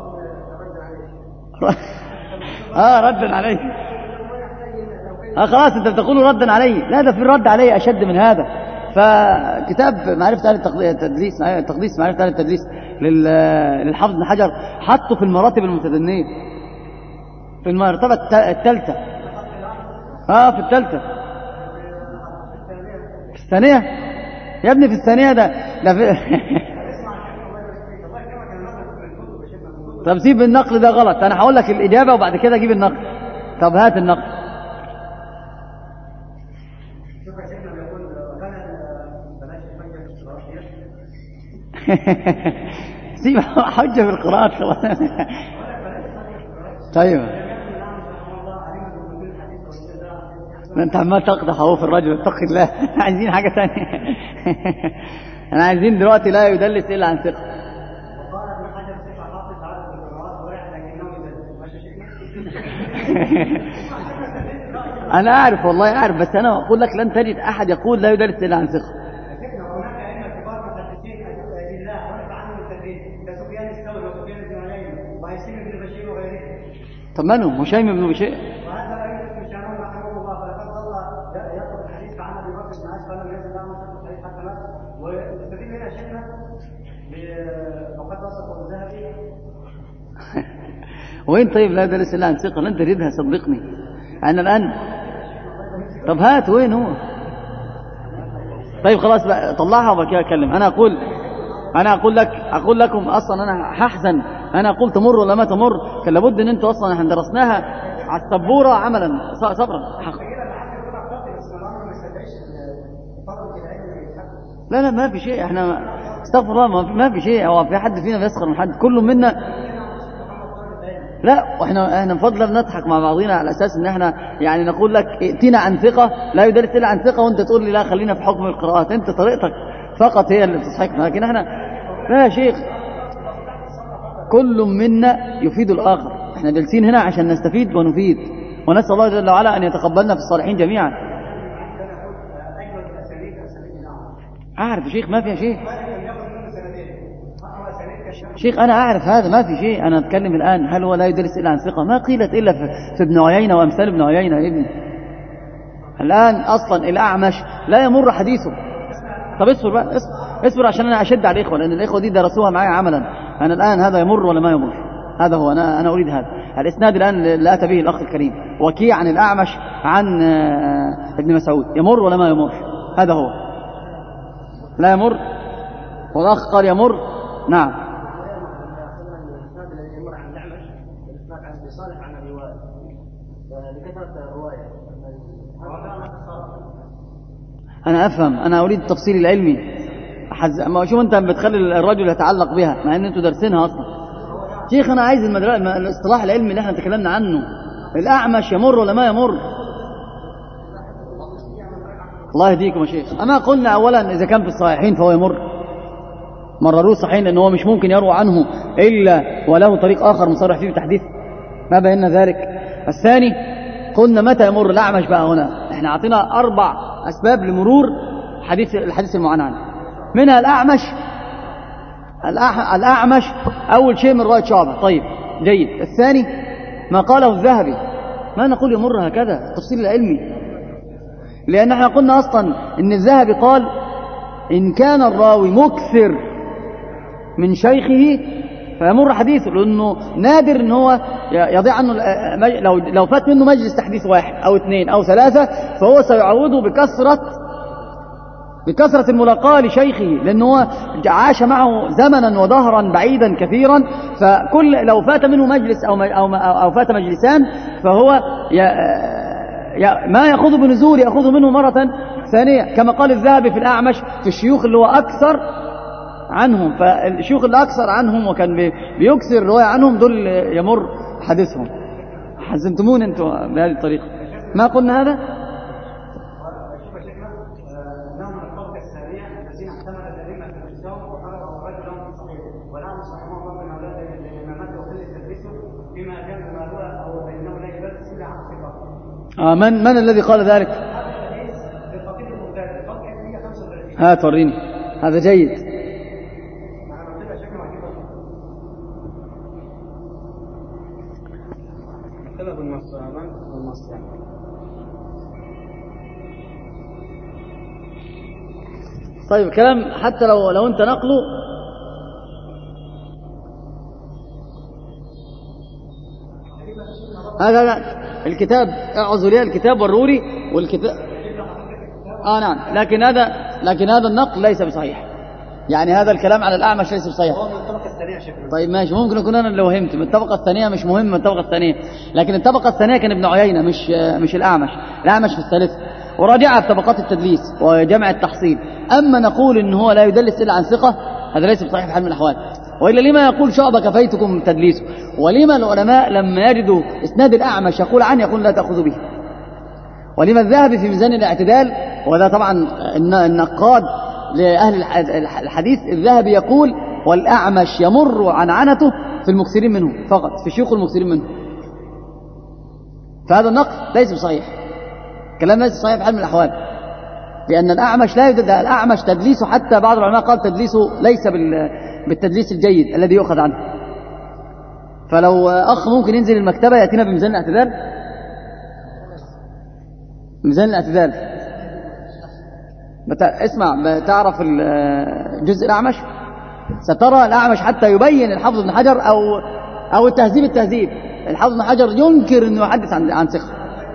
آه ردا عليه. آه خلاص أنت بتقولوا ردا عليه، لا ده في رد عليه أشد من هذا. فكتاب معرفة أهل التدليس تقديس معرفة أهل التدليس للحافظ بن حجر حطه في المراتب المتدنية في المرتبة الثالثة. اه في الثالثة، في الثانية يا ابني، في الثانية ده ده في طب سيب النقل ده غلط، انا هقول لك الإجابة وبعد كده اجيب النقل. طب هات النقل. سيب حجة في القراءة خلاص. طيب انت عمال تقدح اهو في الرجل، اتق الله. عايزين حاجة تانية. احنا عايزين دلوقتي لا يدلس الا عن ثقة. انا اعرف والله اعرف، بس انا اقول لك لن تجد احد يقول لا يدلس الا عن ثقة. طب منهم هشيم بن بشير؟ وين طيب لا يدلس الا عن ثقة؟ لن تجدها صدقني. انا الان طب هات وين هو؟ طيب خلاص بقى طلعها وبعد كده اتكلم. انا اقول انا اقول لك اقول لكم اصلا انا هحزن. انا اقول تمر ولا ما تمر، كان لابد ان انتوا اصلا احنا درسناها على السبوره عملا صبرا. لا لا ما في شيء، احنا استغفر الله، ما في شيء. هو في حد فينا بيسخر من حد؟ كل منا. لا، واحنا احنا بفضل نضحك مع بعضنا على اساس ان احنا يعني نقول لك ائتنا عن ثقه لا يدرس الا عن ثقه، وانت تقول لي لا خلينا في حكم القراءات. انت طريقتك فقط هي اللي بتصحكنا، لكن احنا لا يا شيخ، كل منا يفيد الاخر. احنا جالسين هنا عشان نستفيد ونفيد، ونسال الله جل وعلا ان يتقبلنا في الصالحين جميعا. اعرف يا شيخ، ما في يا شيخ شيخ أنا أعرف هذا، ما في شيء. أنا أتكلم الآن هل هو لا يدرس إلا عن ثقة؟ ما قيلت إلا في ابن عيينة وأمثال ابن عيينة يا ابني. الآن أصلا الأعمش لا يمر حديثه. طب اصبر بقى، اصبر, اصبر عشان أنا أشد على الإخوة، لأن الإخوة دي درسوها معي عملا. أنا الآن هذا يمر ولا ما يمر؟ هذا هو. أنا أنا أريد هذا الإسناد الآن اللي أتى به الأخ الكريم وكيع عن الأعمش عن ابن مسعود، يمر ولا ما يمر؟ هذا هو. لا يمر، والأخ قال يمر. نعم. أنا أفهم، أنا أريد التفصيل العلمي. حز... ما شوف أنت بتخلي الرجل يتعلق بها مع أن أنتوا دارسينها أصلا. شيخ أنا عايز المدرسة، الاصطلاح العلمي اللي احنا تكلمنا عنه. الأعمش يمر ولا ما يمر؟ الله يهديكم يا شيخ. أما قلنا أولا إذا كان في الصحيحين فهو يمر، مرروه صحيحين، لأنه هو مش ممكن يروى عنه إلا وله طريق آخر مصرح فيه بتحديث، ما بينا ذلك. الثاني قلنا متى يمر الأعمش بقى هنا. احنا عطينا أربع أسباب لمرور حديث الحديث المعنى، منها الأعمش. الأعمش أول شيء من رواية شعبة. طيب جيد. الثاني ما قاله الذهبي، ما نقول يمر هكذا التفصيل العلمي، لأن احنا قلنا أصلا إن الذهبي قال إن كان الراوي مكثر من شيخه فيمر حديثه، لأنه نادر إن هو يضيع عنه. لو لو فات منه مجلس تحديث واحد أو اثنين أو ثلاثة فهو سيعوضه بكثرة بكثرة الملاقاة لشيخه، لأنه هو عاش معه زمنا وظهرا بعيدا كثيرا، فكل لو فات منه مجلس أو أو أو فات مجلسان فهو ما يأخذ بنزول، يأخذ منه مرة ثانية، كما قال الذهبي في الأعمش في الشيوخ اللي هو أكثر عنهم. فالشيوخ اللي أكثر عنهم وكان بيكثر الرواية عنهم دول يمر حديثهم. حزنتمون أنتم بهذه الطريقة. ما قلنا هذا؟ آه من من الذي قال ذلك؟ ها توريني. هذا جيد. طيب كلام حتى لو لو انت نقله هذا الكتاب، اعوذوا لي الكتاب والروري والكتاب. اه نعم، لكن هذا لكن هذا النقل ليس بصحيح، يعني هذا الكلام على الأعمش ليس بصحيح. طيب ماشي، ممكن أكون أنا اللي وهمت. من الطبقة الثانية مش مهم من الطبقة الثانية، لكن الطبقة الثانية كان ابن عيينة مش مش الأعمش. الأعمش في الثالثة، وراجعها في طبقات التدليس وجمع التحصيل. أما نقول إن هو لا يدلس إلا عن ثقة، هذا ليس بصحيح في حال من الأحوال. وإلا لما يقول شعبة كفيتكم تدليسه؟ ولما العلماء لما يجدوا إسناد الأعمش يقول عنه يقول لا تأخذوا به؟ ولما الذهبي في ميزان الاعتدال، وهذا طبعا النقاد لأهل الحديث، الذهبي يقول والأعمش يمر عن عنته في المكثرين منه فقط، في شيوخ المكثرين منه. فهذا النقل ليس بصحيح، كلام ليس صحيح في حال من الأحوال، لأن الأعمش لا يوجد. الأعمش تدليسه حتى بعض العلماء قال تدليسه ليس بالتدليس الجيد الذي يؤخذ عنه. فلو أخ ممكن ينزل المكتبة يأتينا بميزان الاعتدال، ميزان الاعتدال بتا... اسمع، تعرف الجزء الأعمش سترى الأعمش حتى يبين الحافظ ابن حجر أو أو التهذيب التهذيب الحافظ ابن حجر ينكر أنه يحدث عن عن ثقة.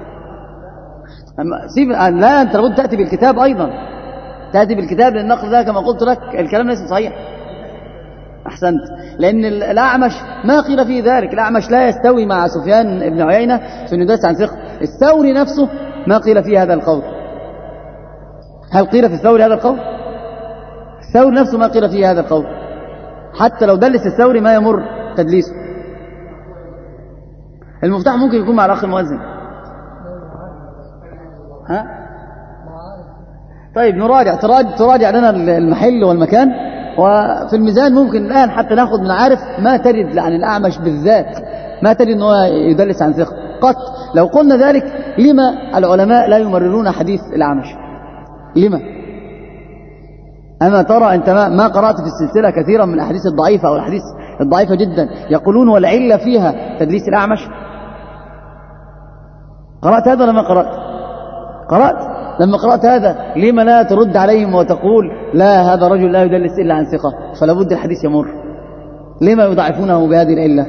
سيب لا، أنت لابد تأتي بالكتاب أيضا، تأتي بالكتاب، لأن النقل ده كما قلت لك الكلام ليس صحيح. أحسنت، لأن الأعمش ما قيل فيه ذلك. الأعمش لا يستوي مع سفيان بن عيينة في أنه يدرس عن ثقة. الثوري نفسه ما قيل فيه هذا القول. هل قيل في الثوري هذا القول؟ الثوري نفسه ما قيل فيه هذا القول، حتى لو دلس الثوري ما يمر تدليسه. المفتاح ممكن يكون مع الأخ المؤذن. ها؟ طيب نراجع، تراجع, تراجع لنا المحل والمكان، وفي الميزان ممكن الآن حتى نأخذ من عارف ما ترد عن الأعمش بالذات، ما ترد أنه يدلس عن ثقة قط. لو قلنا ذلك لما العلماء لا يمررون حديث الأعمش؟ لما؟ أما ترى أنت ما قرأت في السلسلة كثيرا من الأحاديث الضعيفة أو الأحاديث الضعيفة جدا يقولون والعلة فيها تدليس الأعمش؟ قرأت هذا ولا ما قرأت؟ قرأت. لما قرأت هذا لما لا ترد عليهم وتقول لا هذا رجل لا يدلس إلا عن ثقة فلا بد الحديث يمر؟ لما يضعفونه بهذه العلة؟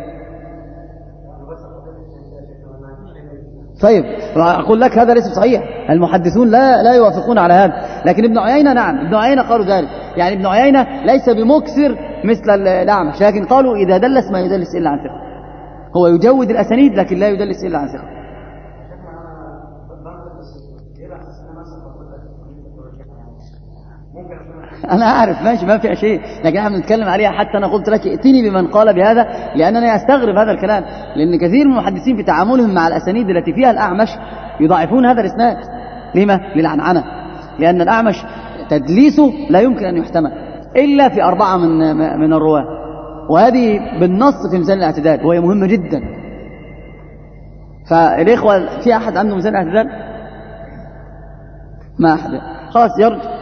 طيب أقول لك هذا ليس صحيح، المحدثون لا لا يوافقون على هذا، لكن ابن عيينة نعم، ابن عيينة قالوا ذلك، يعني ابن عيينة ليس بمكثر مثل الأعمش، لكن قالوا إذا دلس ما يدلس إلا عن ثقة، هو يجود الأسانيد لكن لا يدلس إلا عن ثقة. أنا أعرف ماشي ما في شيء، لكن احنا بنتكلم عليها. حتى أنا قلت لك ائتني بمن قال بهذا، لأنني أستغرب هذا الكلام، لأن كثير من المحدثين في تعاملهم مع الأسانيد التي فيها الأعمش يضاعفون هذا الإسناد. لما؟ للعنعنة، لأن الأعمش تدليسه لا يمكن أن يحتمل إلا في أربعة من من الرواة، وهذه بالنص في ميزان الاعتدال وهي مهمة جدا. فالإخوة في أحد عنده ميزان الاعتدال؟ ما أحد، خلاص يرجع.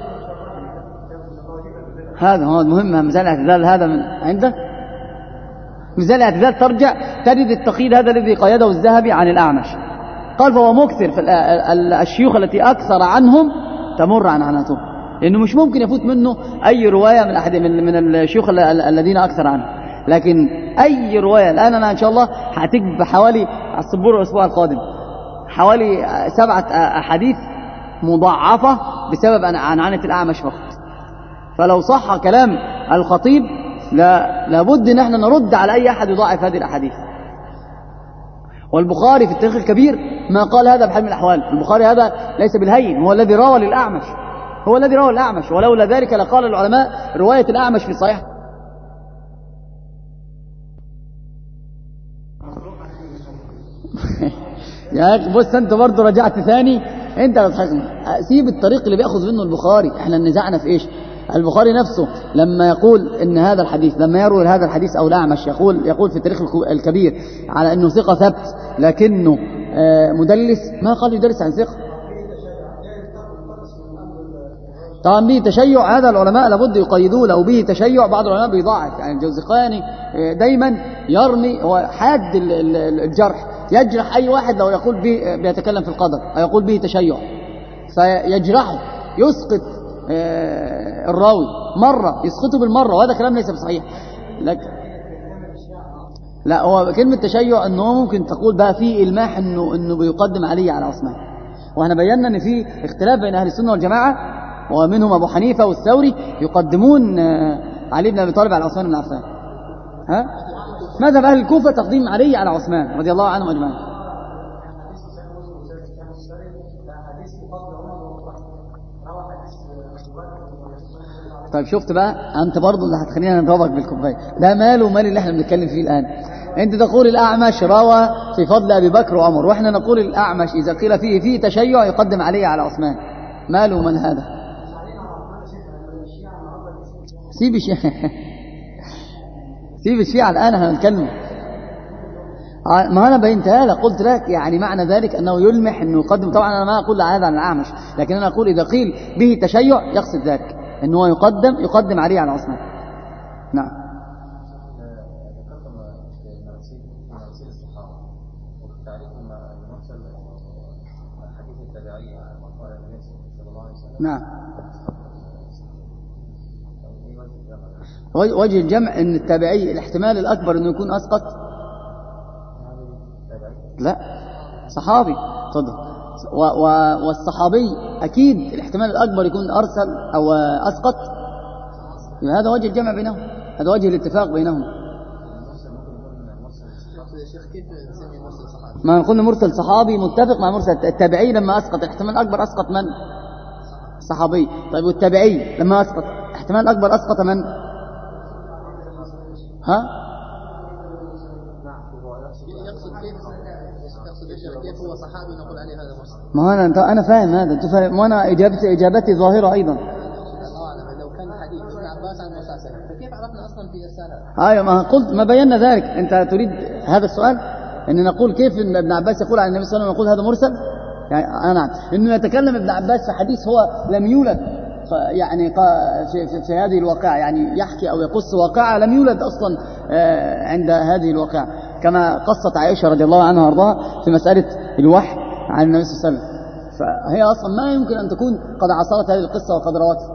هذا هو المهم، ميزان الاعتدال هذا من عنده. ميزان الاعتدال ترجع تجد التقييد هذا الذي قيده الذهبي عن الأعمش، قال فهو مكثر في الشيوخ التي أكثر عنهم تمر عن عناتهم، لأنه مش ممكن يفوت منه أي رواية من أحد من الشيوخ الذين أكثر عنه. لكن أي رواية الآن أنا إن شاء الله هتجب حوالي على السبورة الأسبوع القادم حوالي سبعة أحاديث مضاعفة بسبب عنعنة الأعمش فقط. فلو صح كلام الخطيب لا لابد ان احنا نرد على اي احد يضاعف هذه الاحاديث. والبخاري في التاريخ الكبير ما قال هذا بحال من الاحوال، البخاري هذا ليس بالهين، هو الذي روى للاعمش، هو الذي روى للاعمش، ولولا ذلك لقال العلماء روايه الاعمش في صحيح. يا اخي بص انت برضه رجعت ثاني، انت بتضحكنا. سيب الطريق اللي بياخذ منه البخاري، احنا نزعنا في ايش؟ البخاري نفسه لما يقول ان هذا الحديث، لما يروي هذا الحديث او الاعمش يقول يقول في التاريخ الكبير على انه ثقه ثبت لكنه مدلس، ما قال يدلس عن ثقه. طبعا به تشيع هذا العلماء لابد يقيدوه، لو به تشيع بعض العلماء بيضاعف، يعني الجوزقاني دايما يرمي، هو حاد الجرح، يجرح اي واحد لو يقول به بيتكلم في القدر او يقول به تشيع، فيجرحه يسقط الراوي مرة، يسقطه بالمرة، وهذا كلام ليس بصحيح. لكن لا، هو كلمة تشيع انه ممكن تقول بقى فيه إلماح انه انه بيقدم علي على عثمان، واحنا بينا ان في اختلاف بين اهل السنة والجماعة، ومنهم ابو حنيفة والثوري يقدمون علي بن ابي طالب على عثمان بن عفان. ها؟ ماذا اهل الكوفة تقديم علي على عثمان رضي الله عنهم اجمعين. طيب شفت بقى انت برضه اللي هتخلينا نضربك بالكوبايه، ده ماله ومال اللي احنا بنتكلم فيه الان. انت تقول الاعمش روى في فضل ابي بكر وعمر، واحنا نقول الاعمش اذا قيل فيه فيه تشيع يقدم عليه على عثمان، ماله ومال هذا؟ سيب الشيعة سيب الشيعة الان احنا بنتكلم. ما انا بينتها لك، قلت لك يعني معنى ذلك انه يلمح انه يقدم. طبعا انا ما اقول هذا عن الاعمش، لكن انا اقول اذا قيل به تشيع يقصد ذلك انه يقدم يقدم عليه على عثمان. نعم. نعم. وجه الجمع ان التابعي الاحتمال الاكبر انه يكون اسقط. لا، صحابي. تفضل. والصحابي اكيد الاحتمال الاكبر يكون ارسل او اسقط، هذا وجه الجمع بينهم، هذا وجه الاتفاق بينهم. ما قلنا مرسل صحابي متفق مع مرسل التابعي، لما اسقط الاحتمال الاكبر اسقط من؟ صحابي. طيب والتابعي لما أسقط احتمال أكبر أسقط من؟ ها؟ يقصد كيف يقصد كيف هو صحابي نقول عليه هذا مرسل؟ ما أنا أنت أنا فاهم هذا أنت فاهم، وأنا إجابتي إجابتي ظاهرة أيضا. لو كان حديث ابن عباس عن موسى فكيف عرفنا أصلا في إرسالها؟ أيوة ما قلت ما بينا ذلك. أنت تريد هذا السؤال أن نقول كيف إن ابن عباس يقول عن النبي صلى الله عليه وسلم يقول هذا مرسل؟ يعني نعم إنه يتكلم ابن عباس في حديث هو لم يولد يعني في, في, في هذه الواقعة، يعني يحكي أو يقص واقعة لم يولد أصلا عند هذه الواقعة، كما قصت عائشة رضي الله عنها وارضاها في مسألة الوحي عن النبي صلى الله عليه وسلم. فهي أصلا ما يمكن أن تكون قد عصرت هذه القصة وقد روتها.